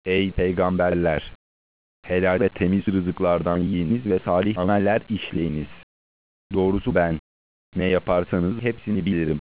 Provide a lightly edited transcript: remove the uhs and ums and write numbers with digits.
Ey peygamberler! Helal ve temiz rızıklardan yiyiniz ve salih ameller işleyiniz. Doğrusu ben, ne yaparsanız hepsini bilirim.